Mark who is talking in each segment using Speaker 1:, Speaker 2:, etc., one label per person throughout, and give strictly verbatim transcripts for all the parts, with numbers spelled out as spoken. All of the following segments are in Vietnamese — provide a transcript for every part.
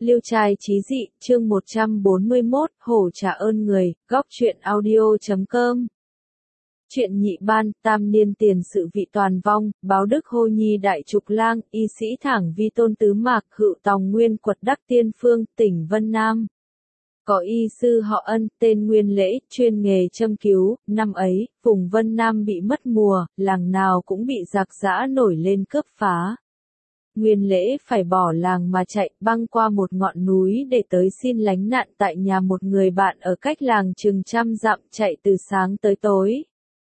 Speaker 1: Liêu trai chí dị, chương một trăm bốn mươi mốt, hổ trả ơn người, góc truyện audio chấm com. Chuyện nhị ban, tam niên tiền sự vị toàn vong, báo đức hô nhi đại trục lang, y sĩ thẳng vi tôn tứ mạc, hữu tòng nguyên quật đắc tiên phương, tỉnh Vân Nam. Có y sư họ Ân, tên Nguyên Lễ, chuyên nghề châm cứu, năm ấy, vùng Vân Nam bị mất mùa, làng nào cũng bị giặc giã nổi lên cướp phá. Nguyên Lễ phải bỏ làng mà chạy băng qua một ngọn núi để tới xin lánh nạn tại nhà một người bạn ở cách làng chừng trăm dặm, chạy từ sáng tới tối.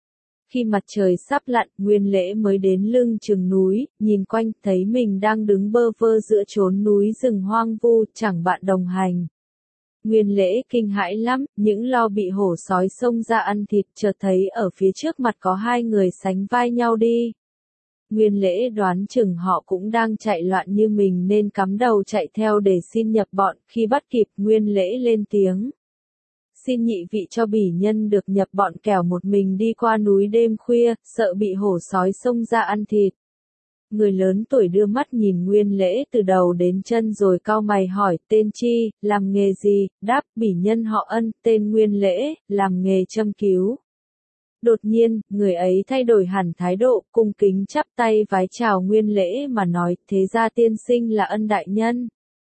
Speaker 1: Khi mặt trời sắp lặn, Nguyên Lễ mới đến lưng chừng núi, nhìn quanh thấy mình đang đứng bơ vơ giữa chốn núi rừng hoang vu, chẳng bạn đồng hành. Nguyên Lễ kinh hãi lắm, những lo bị hổ sói xông ra ăn thịt, chợt thấy ở phía trước mặt có hai người sánh vai nhau đi. Nguyên Lễ đoán chừng họ cũng đang chạy loạn như mình nên cắm đầu chạy theo để xin nhập bọn, khi bắt kịp Nguyên Lễ lên tiếng. Xin nhị vị cho bỉ nhân được nhập bọn, kẻo một mình đi qua núi đêm khuya, sợ bị hổ sói xông ra ăn thịt. Người lớn tuổi đưa mắt nhìn Nguyên Lễ từ đầu đến chân rồi cau mày hỏi, tên chi, làm nghề gì, đáp, bỉ nhân họ Ân, tên Nguyên Lễ, làm nghề châm cứu. Đột nhiên, người ấy thay đổi hẳn thái độ, cung kính chắp tay vái chào Nguyên Lễ mà nói, thế ra tiên sinh là Ân đại nhân.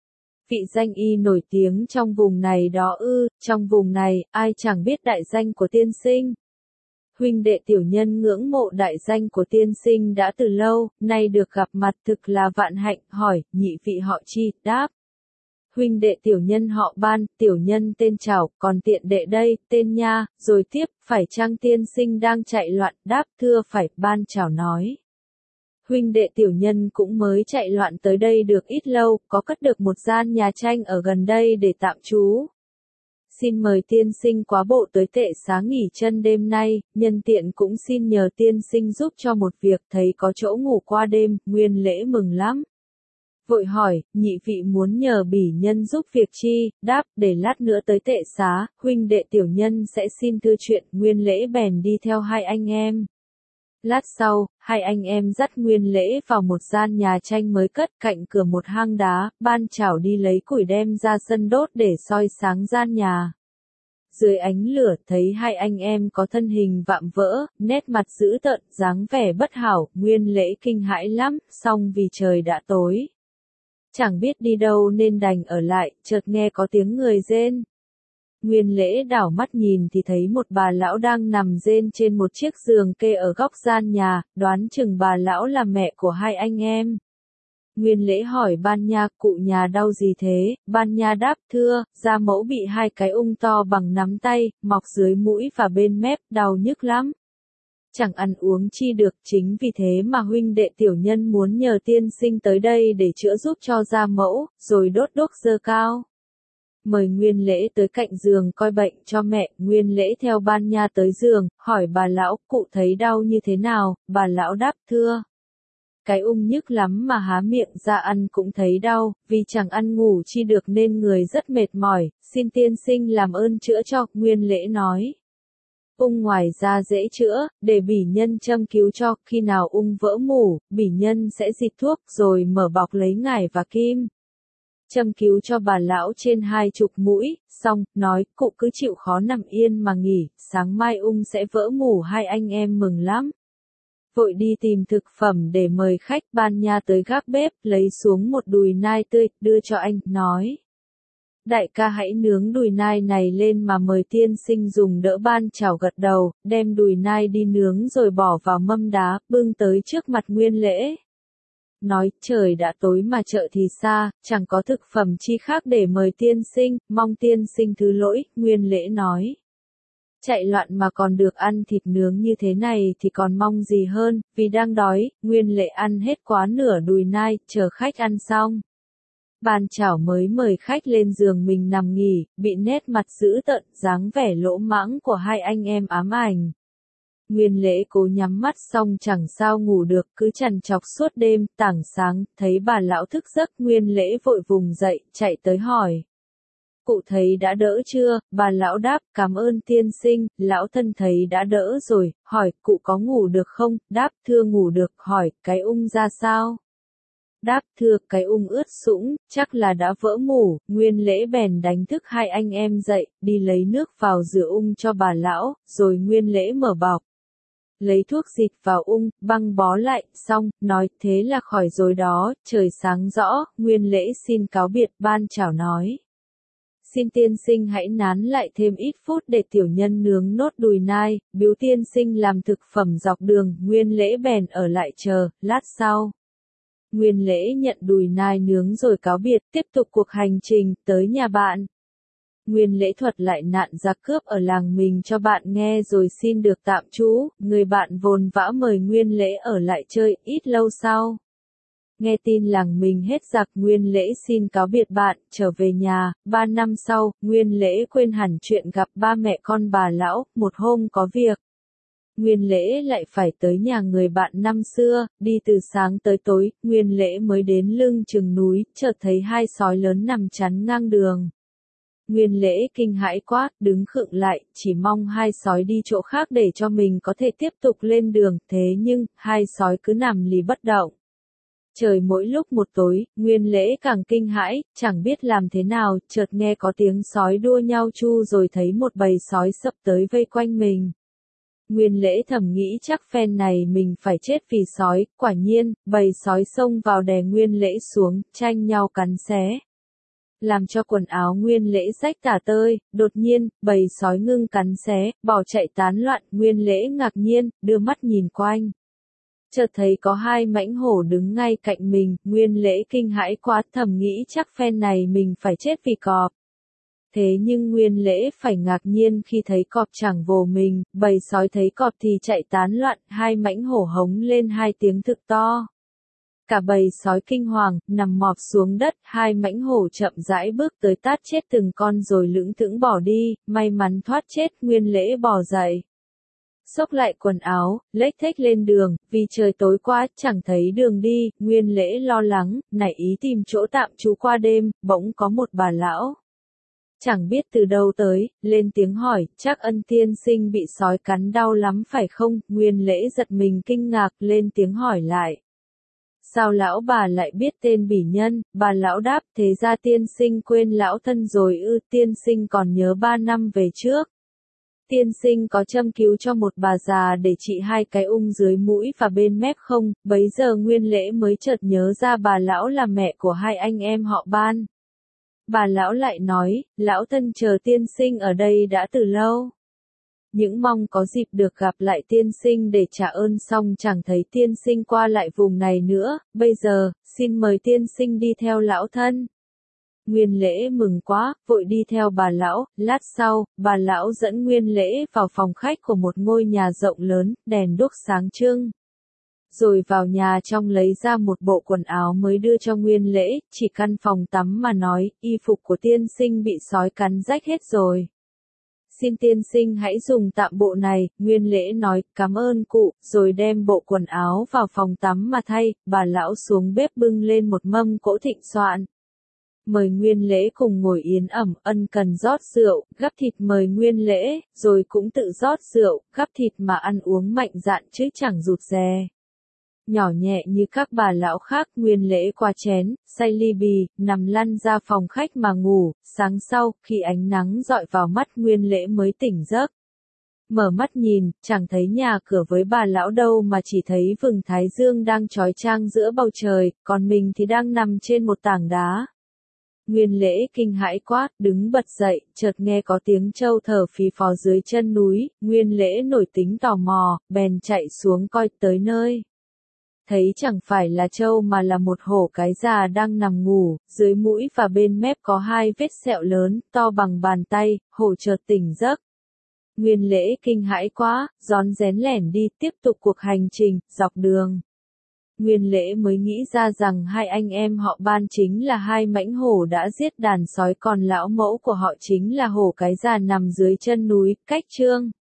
Speaker 1: Vị danh y nổi tiếng trong vùng này đó ư, trong vùng này, ai chẳng biết đại danh của tiên sinh. Huynh đệ tiểu nhân ngưỡng mộ đại danh của tiên sinh đã từ lâu, nay được gặp mặt thực là vạn hạnh, hỏi, nhị vị họ chi, đáp. Huynh đệ tiểu nhân họ Ban, tiểu nhân tên Trảo, còn tiện đệ đây, tên Nha, rồi tiếp, phải chăng tiên sinh đang chạy loạn, đáp, thưa phải, Ban Trảo nói. Huynh đệ tiểu nhân cũng mới chạy loạn tới đây được ít lâu, có cất được một gian nhà tranh ở gần đây để tạm trú. Xin mời tiên sinh quá bộ tới tệ xá nghỉ chân đêm nay, nhân tiện cũng xin nhờ tiên sinh giúp cho một việc, thấy có chỗ ngủ qua đêm. Nguyên Lễ mừng lắm. Vội hỏi, nhị vị muốn nhờ bỉ nhân giúp việc chi, đáp, để lát nữa tới tệ xá, huynh đệ tiểu nhân sẽ xin thưa chuyện. Nguyên Lễ bèn đi theo hai anh em. Lát sau, hai anh em dắt Nguyên Lễ vào một gian nhà tranh mới cất cạnh cửa một hang đá, Ban Trảo đi lấy củi đem ra sân đốt để soi sáng gian nhà. Dưới ánh lửa thấy hai anh em có thân hình vạm vỡ, nét mặt dữ tợn, dáng vẻ bất hảo, Nguyên Lễ kinh hãi lắm, song vì trời đã tối. Chẳng biết đi đâu nên đành ở lại, chợt nghe có tiếng người rên. Nguyên Lễ đảo mắt nhìn thì thấy một bà lão đang nằm rên trên một chiếc giường kê ở góc gian nhà, đoán chừng bà lão là mẹ của hai anh em. Nguyên Lễ hỏi Ban Nha, cụ nhà đau gì thế? Ban Nha đáp, thưa, da mẫu bị hai cái ung to bằng nắm tay, mọc dưới mũi và bên mép, đau nhức lắm. Chẳng ăn uống chi được, chính vì thế mà huynh đệ tiểu nhân muốn nhờ tiên sinh tới đây để chữa giúp cho da mẫu, rồi đốt đuốc dơ cao. Mời Nguyên Lễ tới cạnh giường coi bệnh cho mẹ. Nguyên Lễ theo Ban Nha tới giường, hỏi bà lão, cụ thấy đau như thế nào? Bà lão đáp, thưa. Cái ung nhức lắm mà há miệng ra ăn cũng thấy đau, vì chẳng ăn ngủ chi được nên người rất mệt mỏi, xin tiên sinh làm ơn chữa cho. Nguyên Lễ nói. Ung ngoài ra dễ chữa, để bỉ nhân châm cứu cho, khi nào ung vỡ mủ, bỉ nhân sẽ xịt thuốc rồi mở bọc lấy ngải và kim. Châm cứu cho bà lão trên hai chục mũi, xong, nói, cụ cứ chịu khó nằm yên mà nghỉ, sáng mai ung sẽ vỡ mủ. Hai anh em mừng lắm. Vội đi tìm thực phẩm để mời khách. Ban Nha tới gác bếp, lấy xuống một đùi nai tươi, đưa cho anh, nói. Đại ca hãy nướng đùi nai này lên mà mời tiên sinh dùng đỡ. Ban Trảo gật đầu, đem đùi nai đi nướng rồi bỏ vào mâm đá, bưng tới trước mặt Nguyên Lễ. Nói, trời đã tối mà chợ thì xa, chẳng có thực phẩm chi khác để mời tiên sinh, mong tiên sinh thứ lỗi. Nguyên Lễ nói. Chạy loạn mà còn được ăn thịt nướng như thế này thì còn mong gì hơn, vì đang đói. Nguyên Lễ ăn hết quá nửa đùi nai, chờ khách ăn xong. Ban Trảo mới mời khách lên giường mình nằm nghỉ, bị nét mặt dữ tợn, dáng vẻ lỗ mãng của hai anh em ám ảnh. Nguyên Lễ cố nhắm mắt xong chẳng sao ngủ được, cứ trằn trọc suốt đêm. Tảng sáng, thấy bà lão thức giấc, Nguyên Lễ vội vùng dậy, chạy tới hỏi. Cụ thấy đã đỡ chưa? Bà lão đáp, cảm ơn tiên sinh, lão thân thấy đã đỡ rồi. Hỏi, cụ có ngủ được không? Đáp, thưa ngủ được. Hỏi, cái ung ra sao? Đáp thưa cái ung ướt sũng, chắc là đã vỡ mủ, Nguyên Lễ bèn đánh thức hai anh em dậy, đi lấy nước vào rửa ung cho bà lão, rồi Nguyên Lễ mở bọc. Lấy thuốc xịt vào ung, băng bó lại, xong, nói thế là khỏi rồi đó, trời sáng rõ, Nguyên Lễ xin cáo biệt ban chào nói. Xin tiên sinh hãy nán lại thêm ít phút để tiểu nhân nướng nốt đùi nai, biếu tiên sinh làm thực phẩm dọc đường, Nguyên Lễ bèn ở lại chờ, lát sau. Nguyên Lễ nhận đùi nai nướng rồi cáo biệt, tiếp tục cuộc hành trình, tới nhà bạn. Nguyên Lễ thuật lại nạn giặc cướp ở làng mình cho bạn nghe rồi xin được tạm trú, người bạn vồn vã mời Nguyên Lễ ở lại chơi, ít lâu sau. Nghe tin làng mình hết giặc, Nguyên Lễ xin cáo biệt bạn, trở về nhà, ba năm sau, Nguyên Lễ quên hẳn chuyện gặp ba mẹ con bà lão, một hôm có việc. Nguyên Lễ lại phải tới nhà người bạn năm xưa, đi từ sáng tới tối, Nguyên Lễ mới đến lưng chừng núi, chợt thấy hai sói lớn nằm chắn ngang đường. Nguyên Lễ kinh hãi quá, đứng khựng lại, chỉ mong hai sói đi chỗ khác để cho mình có thể tiếp tục lên đường, thế nhưng, hai sói cứ nằm lì bất động. Trời mỗi lúc một tối, Nguyên Lễ càng kinh hãi, chẳng biết làm thế nào, chợt nghe có tiếng sói đua nhau chu rồi thấy một bầy sói sập tới vây quanh mình. Nguyên Lễ thầm nghĩ chắc phen này mình phải chết vì sói, quả nhiên, bầy sói xông vào đè Nguyên Lễ xuống, tranh nhau cắn xé. Làm cho quần áo Nguyên Lễ rách tả tơi, đột nhiên, bầy sói ngưng cắn xé, bỏ chạy tán loạn, Nguyên Lễ ngạc nhiên, đưa mắt nhìn quanh. Chợt thấy có hai mãnh hổ đứng ngay cạnh mình, Nguyên Lễ kinh hãi quá, thầm nghĩ chắc phen này mình phải chết vì cọp. Thế nhưng Nguyên Lễ phải ngạc nhiên khi thấy cọp chẳng vồ mình, bầy sói thấy cọp thì chạy tán loạn, hai mãnh hổ hống lên hai tiếng thực to. Cả bầy sói kinh hoàng, nằm mọp xuống đất, hai mãnh hổ chậm rãi bước tới tát chết từng con rồi lững thững bỏ đi, may mắn thoát chết, Nguyên Lễ bò dậy. Xốc lại quần áo, lếch thếch lên đường, vì trời tối quá, chẳng thấy đường đi, Nguyên Lễ lo lắng, nảy ý tìm chỗ tạm trú qua đêm, bỗng có một bà lão. Chẳng biết từ đâu tới, lên tiếng hỏi, chắc Ân tiên sinh bị sói cắn đau lắm phải không, Nguyên Lễ giật mình kinh ngạc, lên tiếng hỏi lại. Sao lão bà lại biết tên bỉ nhân, bà lão đáp, thế ra tiên sinh quên lão thân rồi ư, tiên sinh còn nhớ ba năm về trước. Tiên sinh có châm cứu cho một bà già để trị hai cái ung dưới mũi và bên mép không, bấy giờ Nguyên Lễ mới chợt nhớ ra bà lão là mẹ của hai anh em họ Ban. Bà lão lại nói, lão thân chờ tiên sinh ở đây đã từ lâu. Những mong có dịp được gặp lại tiên sinh để trả ơn xong chẳng thấy tiên sinh qua lại vùng này nữa, bây giờ, xin mời tiên sinh đi theo lão thân. Nguyên Lễ mừng quá, vội đi theo bà lão, lát sau, bà lão dẫn Nguyên Lễ vào phòng khách của một ngôi nhà rộng lớn, đèn đuốc sáng trưng. Rồi vào nhà trong lấy ra một bộ quần áo mới đưa cho Nguyên Lễ, chỉ căn phòng tắm mà nói, y phục của tiên sinh bị sói cắn rách hết rồi. Xin tiên sinh hãy dùng tạm bộ này, Nguyên Lễ nói, cảm ơn cụ, rồi đem bộ quần áo vào phòng tắm mà thay, bà lão xuống bếp bưng lên một mâm cỗ thịnh soạn. Mời Nguyên Lễ cùng ngồi yến ẩm, ân cần rót rượu, gắp thịt mời Nguyên Lễ, rồi cũng tự rót rượu, gắp thịt mà ăn uống mạnh dạn chứ chẳng rụt rè. Nhỏ nhẹ như các bà lão khác, Nguyên Lễ qua chén, say ly bì, nằm lăn ra phòng khách mà ngủ, sáng sau, khi ánh nắng dọi vào mắt Nguyên Lễ mới tỉnh giấc. Mở mắt nhìn, chẳng thấy nhà cửa với bà lão đâu mà chỉ thấy vầng thái dương đang chói chang giữa bầu trời, còn mình thì đang nằm trên một tảng đá. Nguyên Lễ kinh hãi quá, đứng bật dậy, chợt nghe có tiếng trâu thở phì phò dưới chân núi, Nguyên Lễ nổi tính tò mò, bèn chạy xuống coi tới nơi. Thấy chẳng phải là trâu mà là một hổ cái già đang nằm ngủ, dưới mũi và bên mép có hai vết sẹo lớn, to bằng bàn tay, hổ chợt tỉnh giấc. Nguyên Lễ kinh hãi quá, rón rén lẻn đi, tiếp tục cuộc hành trình, dọc đường. Nguyên Lễ mới nghĩ ra rằng hai anh em họ Ban chính là hai mãnh hổ đã giết đàn sói, còn lão mẫu của họ chính là hổ cái già nằm dưới chân núi, cách Trương.